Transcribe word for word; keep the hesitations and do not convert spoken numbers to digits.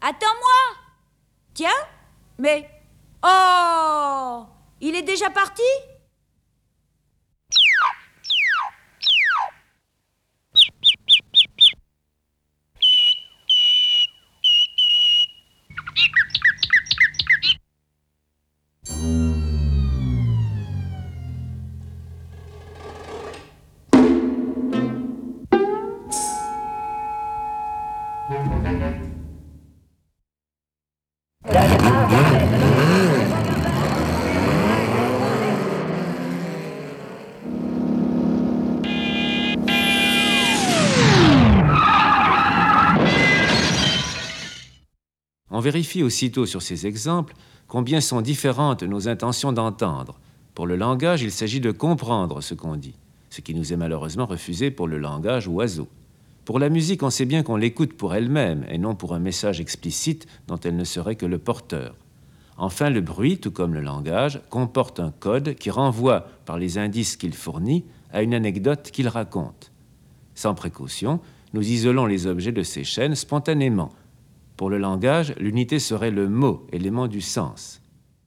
Attends-moi! Tiens, mais... Oh! Il est déjà parti? On vérifie aussitôt sur ces exemples combien sont différentes nos intentions d'entendre. Pour le langage, il s'agit de comprendre ce qu'on dit, ce qui nous est malheureusement refusé pour le langage oiseau. Pour la musique, on sait bien qu'on l'écoute pour elle-même et non pour un message explicite dont elle ne serait que le porteur. Enfin, le bruit, tout comme le langage, comporte un code qui renvoie, par les indices qu'il fournit, à une anecdote qu'il raconte. Sans précaution, nous isolons les objets de ces chaînes spontanément. Pour le langage, l'unité serait le mot, élément du sens.